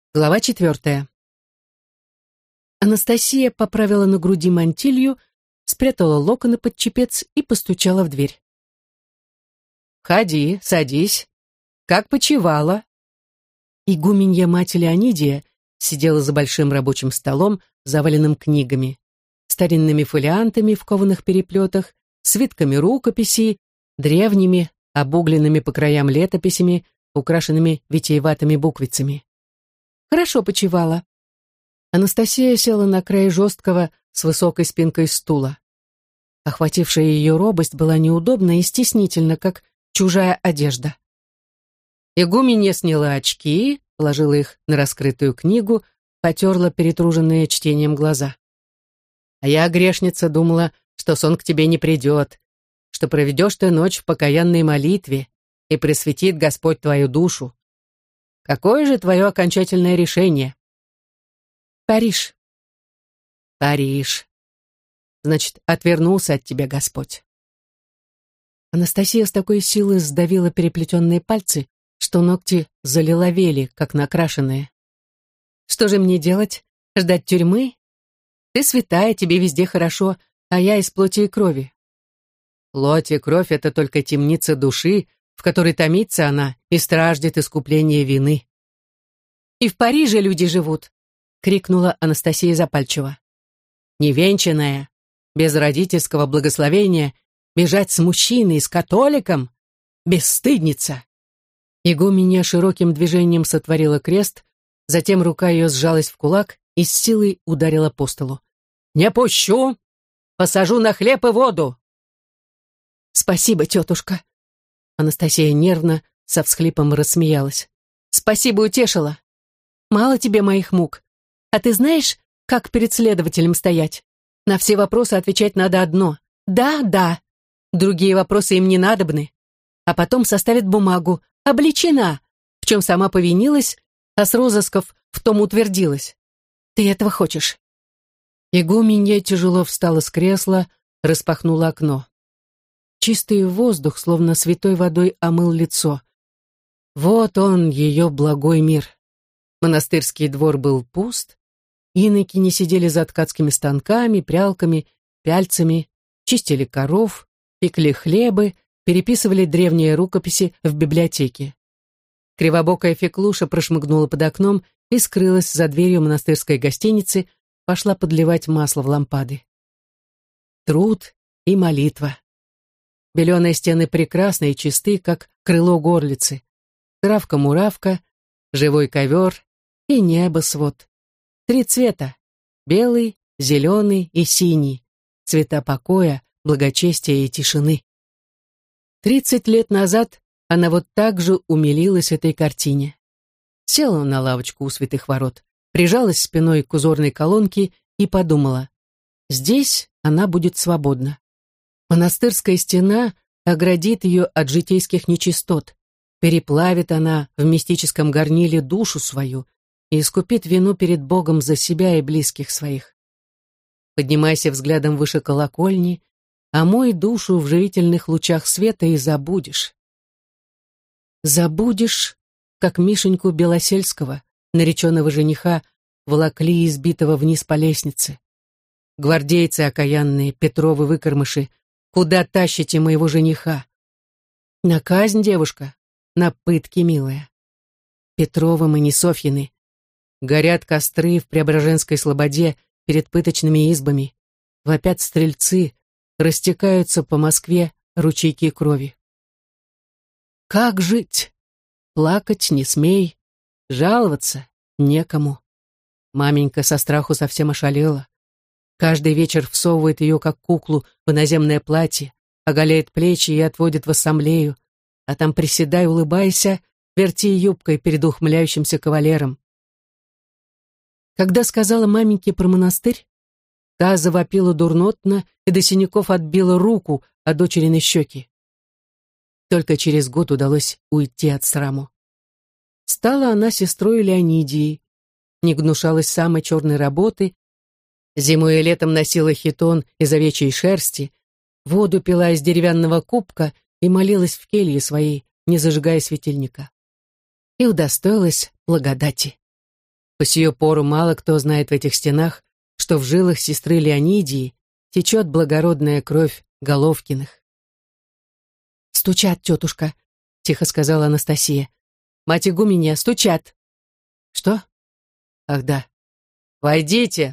Глава 4. Анастасия поправила на груди мантилью, спрятала локоны под чепец и постучала в дверь. «Входи, садись. Как почивала?» Игуменья мать Леонидия сидела за большим рабочим столом, заваленным книгами, старинными фолиантами в кованых переплетах, свитками рукописей, древними, обугленными по краям летописями, украшенными витиеватыми буквицами. Хорошо почивала. Анастасия села на край жесткого с высокой спинкой стула. Охватившая ее робость была неудобна и стеснительна, как чужая одежда. Игуменья сняла очки, положила их на раскрытую книгу, потерла перетруженные чтением глаза. «А я, грешница, думала, что сон к тебе не придет, что проведешь ты ночь в покаянной молитве, и пресветит Господь твою душу. Какое же твое окончательное решение?» «Париж». «Париж. Значит, отвернулся от тебя Господь». Анастасия с такой силой сдавила переплетенные пальцы, что ногти залиловели, как накрашенные. «Что же мне делать? Ждать тюрьмы? Ты святая, тебе везде хорошо, а я из плоти и крови». «Плоть и кровь — это только темница души, в которой томится она и страждет искупление вины». «И в Париже люди живут», — крикнула Анастасия запальчиво. «Невенчанная, без родительского благословения, бежать с мужчиной, с католиком? Бесстыдница!» Игуменья широким движением сотворила крест, затем рука ее сжалась в кулак и с силой ударила по столу. «Не пущу! Посажу на хлеб и воду!» «Спасибо, тетушка!» Анастасия нервно, со всхлипом рассмеялась. «Спасибо, утешила. Мало тебе моих мук. А ты знаешь, как перед следователем стоять? На все вопросы отвечать надо одно. Да, да. Другие вопросы им не надобны. А потом составят бумагу. Обличена, в чем сама повинилась, а с розысков в том утвердилась. Ты этого хочешь?» Игуменья тяжело встала с кресла, распахнула окно. Чистый воздух, словно святой водой, омыл лицо. Вот он, ее благой мир. Монастырский двор был пуст, инокини сидели за ткацкими станками, прялками, пяльцами, чистили коров, пекли хлебы, переписывали древние рукописи в библиотеке. Кривобокая Феклуша прошмыгнула под окном и скрылась за дверью монастырской гостиницы, пошла подливать масло в лампады. Труд и молитва. Беленые стены прекрасны и чисты, как крыло горлицы. Травка-муравка, живой ковер и небосвод. 3 цвета — белый, зеленый и синий. Цвета покоя, благочестия и тишины. 30 лет назад она вот так же умилилась этой картине. Села на лавочку у святых ворот, прижалась спиной к узорной колонке и подумала: здесь она будет свободна. Монастырская стена оградит ее от житейских нечистот, переплавит она в мистическом горниле душу свою и искупит вину перед Богом за себя и близких своих. Поднимайся взглядом выше колокольни, омой душу в живительных лучах света и забудешь. Забудешь, как Мишеньку Белосельского, нареченного жениха, волокли избитого вниз по лестнице. Гвардейцы окаянные, Петровы выкормыши, куда тащите моего жениха? На казнь, девушка, на пытки, милая. Петровым и не Софьины. Горят костры в Преображенской слободе перед пыточными избами. Вопят стрельцы, растекаются по Москве ручейки крови. Как жить? Плакать не смей, жаловаться некому. Маменька со страху совсем ошалела. Каждый вечер всовывает ее, как куклу, в иноземное платье, оголяет плечи и отводит в ассамблею, а там приседай, улыбайся, верти юбкой перед ухмыляющимся кавалером. Когда сказала маменьке про монастырь, та завопила дурнотно и до синяков отбила руку от дочериной щеки. Только через год удалось уйти от сраму. Стала она сестрой Леонидии, не гнушалась самой черной работы, зимой и летом носила хитон из овечьей шерсти, воду пила из деревянного кубка и молилась в келье своей, не зажигая светильника. И удостоилась благодати. По сию пору мало кто знает в этих стенах, что в жилах сестры Леонидии течет благородная кровь Головкиных. «Стучат, тетушка», — тихо сказала Анастасия. «Мать игуменья, стучат». «Что? Ах да. Войдите!»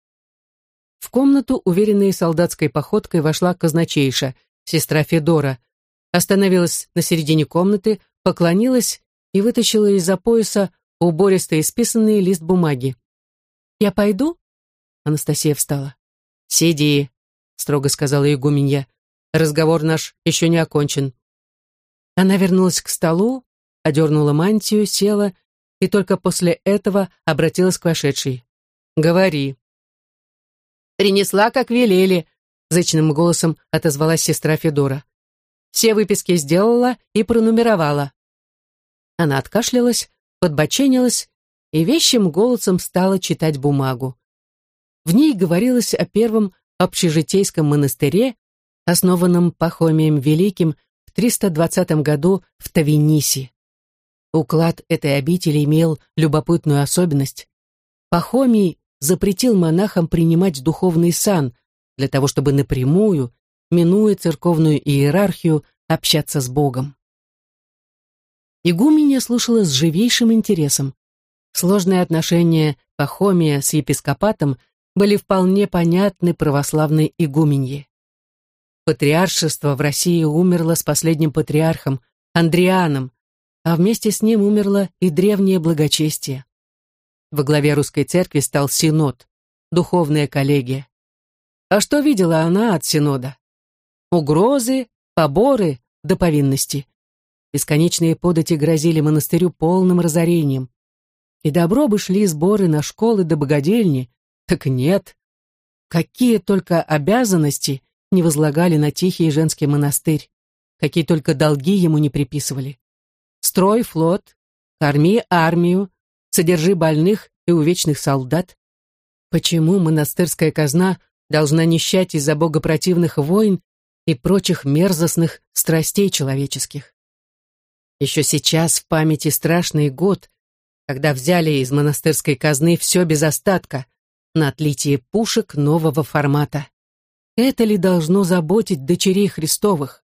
В комнату, уверенной солдатской походкой, вошла казначейша, сестра Федора, остановилась на середине комнаты, поклонилась и вытащила из-за пояса убористо исписанный лист бумаги. «Я пойду?» Анастасия встала. «Сиди», — строго сказала игуменья. «Разговор наш еще не окончен». Она вернулась к столу, одернула мантию, села и только после этого обратилась к вошедшей. «Говори». «Принесла, как велели», — зычным голосом отозвалась сестра Федора. «Все выписки сделала и пронумеровала». Она откашлялась, подбоченилась и вещим голосом стала читать бумагу. В ней говорилось о первом общежитейском монастыре, основанном Пахомием Великим в 320 году в Тавенисе. Уклад этой обители имел любопытную особенность. Пахомий запретил монахам принимать духовный сан для того, чтобы напрямую, минуя церковную иерархию, общаться с Богом. Игуменья слушала с живейшим интересом. Сложные отношения Пахомия с епископатом были вполне понятны православной игуменье. Патриаршество в России умерло с последним патриархом, Андрианом, а вместе с ним умерло и древнее благочестие. Во главе русской церкви стал синод, духовная коллегия. А что видела она от синода? Угрозы, поборы до повинности. Бесконечные подати грозили монастырю полным разорением. И добро бы шли сборы на школы до богадельни, так нет. Какие только обязанности не возлагали на тихий женский монастырь, какие только долги ему не приписывали. Строй флот, корми армию, содержи больных и увечных солдат. Почему монастырская казна должна нищать из-за богопротивных войн и прочих мерзостных страстей человеческих? Еще сейчас в памяти страшный год, когда взяли из монастырской казны все без остатка на отлитие пушек нового формата. Это ли должно заботить дочерей Христовых?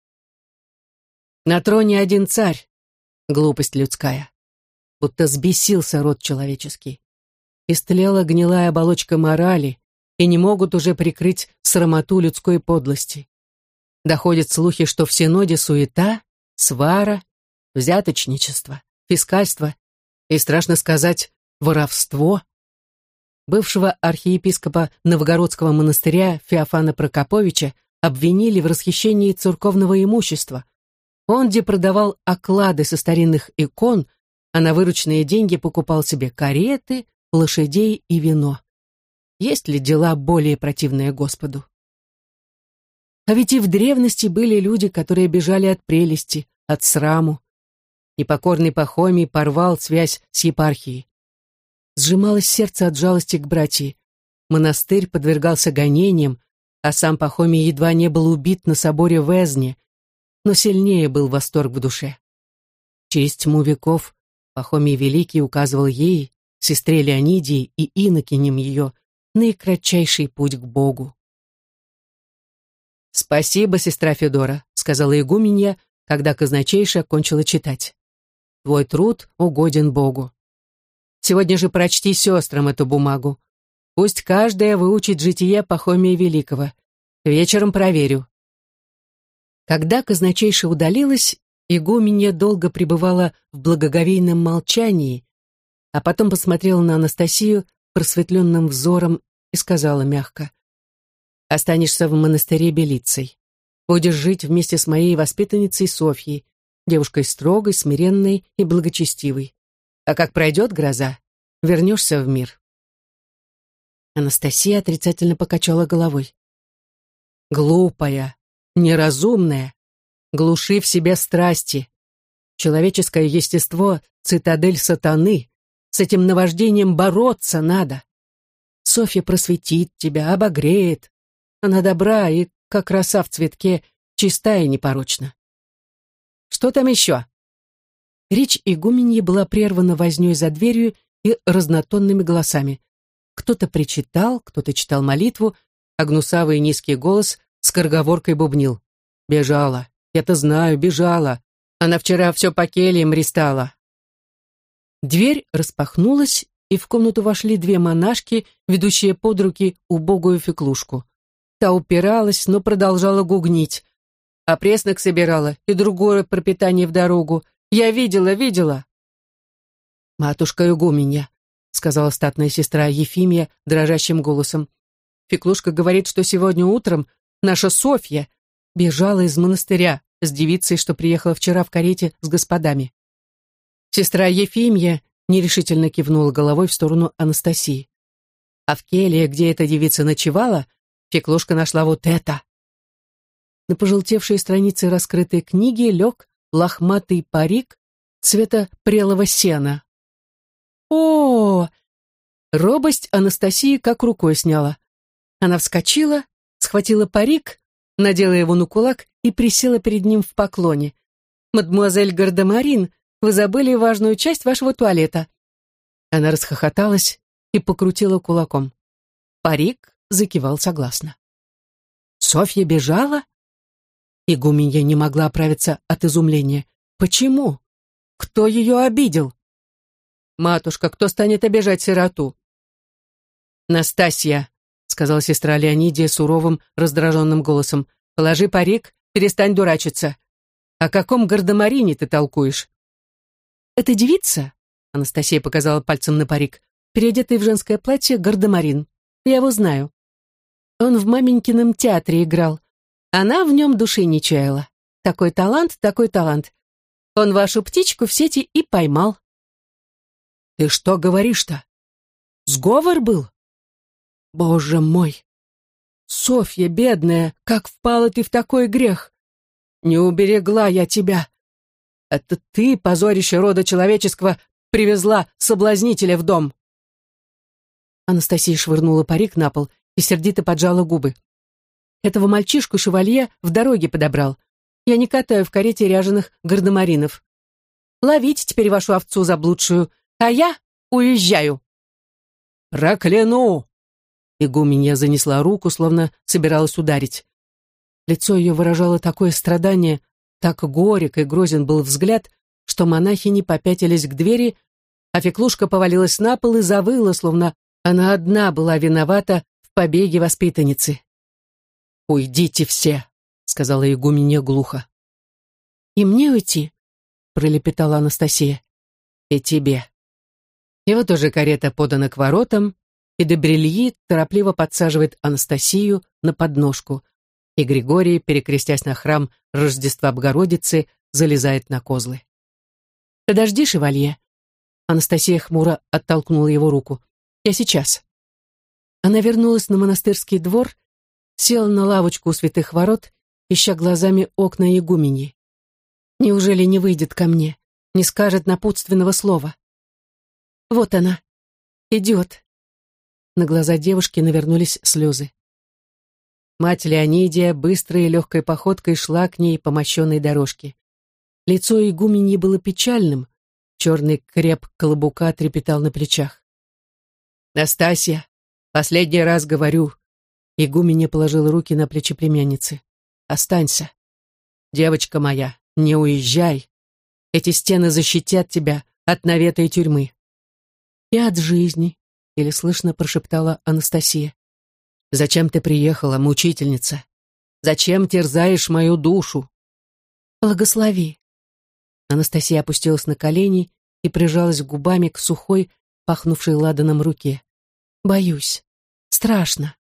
На троне один царь, глупость людская. Будто сбесился род человеческий. Истлела гнилая оболочка морали, и не могут уже прикрыть срамоту людской подлости. Доходят слухи, что в синоде суета, свара, взяточничество, фискальство и, страшно сказать, воровство. Бывшего архиепископа Новгородского монастыря Феофана Прокоповича обвинили в расхищении церковного имущества. Он где продавал оклады со старинных икон, а на вырученные деньги покупал себе кареты, лошадей и вино. Есть ли дела более противные Господу? А ведь и в древности были люди, которые бежали от прелести, от сраму. Непокорный Пахомий порвал связь с епархией. Сжималось сердце от жалости к братьям. Монастырь подвергался гонениям, а сам Пахомий едва не был убит на соборе в Эзне, но сильнее был восторг в душе. Через тьму веков Пахомий Великий указывал ей, сестре Леонидии и инокиням ее, наикратчайший путь к Богу. «Спасибо, сестра Федора», — сказала игуменья, когда казначейша кончила читать. «Твой труд угоден Богу. Сегодня же прочти сестрам эту бумагу. Пусть каждая выучит житие Пахомия Великого. Вечером проверю». Когда казначейша удалилась, игуменья долго пребывала в благоговейном молчании, а потом посмотрела на Анастасию просветленным взором и сказала мягко: «Останешься в монастыре Белицей. Будешь жить вместе с моей воспитанницей Софьей, девушкой строгой, смиренной и благочестивой. А как пройдет гроза, вернешься в мир». Анастасия отрицательно покачала головой. «Глупая, неразумная, глуши в себе страсти. Человеческое естество — цитадель сатаны. С этим наваждением бороться надо. Софья просветит тебя, обогреет. Она добра и, как роса в цветке, чиста и непорочна. Что там еще?» Речь игуменьи была прервана вознёй за дверью, и разнотонными голосами. Кто-то причитал, кто-то читал молитву, а гнусавый низкий голос скороговоркой бубнил. «Бежала, я-то знаю, бежала. Она вчера все по кельям ристала». Дверь распахнулась, и в комнату вошли две монашки, ведущие под руки убогую Феклушку. Та упиралась, но продолжала гугнить. «А преснок собирала, и другое пропитание в дорогу. Я видела». «Матушка игуменья», — сказала статная сестра Ефимия дрожащим голосом. «Феклушка говорит, что сегодня утром наша Софья бежала из монастыря с девицей, что приехала вчера в карете с господами». Сестра Ефимия нерешительно кивнула головой в сторону Анастасии. А в келье, где эта девица ночевала, Феклушка нашла вот это. На пожелтевшие страницы раскрытой книги лег лохматый парик цвета прелого сена. О! Робость Анастасии как рукой сняла. Она вскочила, схватила парик, надела его на кулак и присела перед ним в поклоне. «Мадемуазель Гардемарин, вы забыли важную часть вашего туалета». Она расхохоталась и покрутила кулаком. Парик закивал согласно. «Софья бежала?» Игуменья не могла оправиться от изумления. «Почему? Кто ее обидел?» «Матушка, кто станет обижать сироту?» «Настасья», — сказала сестра Леонидия суровым, раздраженным голосом, «положи парик, перестань дурачиться. О каком Гардемарине ты толкуешь?» «Эта девица», — Анастасия показала пальцем на парик, переодетый в женское платье Гардемарин. «Я его знаю. Он в маменькином театре играл. Она в нем души не чаяла. Такой талант, такой талант. Он вашу птичку в сети и поймал». «Ты что говоришь-то? Сговор был?» «Боже мой! Софья, бедная, как впала ты в такой грех! Не уберегла я тебя! Это ты, позорище рода человеческого, привезла соблазнителя в дом!» Анастасия швырнула парик на пол и сердито поджала губы. «Этого мальчишку шевалье в дороге подобрал. Я не катаю в карете ряженых гардемаринов. Ловите теперь вашу овцу заблудшую, а я уезжаю». «Прокляну!» Игуменья занесла руку, словно собиралась ударить. Лицо ее выражало такое страдание, так горек и грозен был взгляд, что монахини попятились к двери, а Феклушка повалилась на пол и завыла, словно она одна была виновата в побеге воспитанницы. «Уйдите все», — сказала игуменья глухо. «И мне уйти?» — пролепетала Анастасия. «И тебе». И вот уже карета подана к воротам, и Добрельи торопливо подсаживает Анастасию на подножку, и Григорий, перекрестясь на храм Рождества Богородицы, залезает на козлы. «Подожди, шевалье!» Анастасия хмуро оттолкнула его руку. «Я сейчас». Она вернулась на монастырский двор, села на лавочку у святых ворот, ища глазами окна игуменьи. Неужели не выйдет ко мне, не скажет напутственного слова? Вот она, идет. На глаза девушки навернулись слезы. Мать Леонидия быстрой и легкой походкой шла к ней по мощенной дорожке. Лицо игуменьи было печальным, черный креп колобука трепетал на плечах. «Настасья, последний раз говорю», — игуменья положила руки на плечи племянницы. «Останься. Девочка моя, не уезжай. Эти стены защитят тебя от навета и тюрьмы». «И от жизни», — еле слышно прошептала Анастасия. «Зачем ты приехала, мучительница? Зачем терзаешь мою душу?» «Благослови». Анастасия опустилась на колени и прижалась губами к сухой, пахнувшей ладаном руке. «Боюсь. Страшно».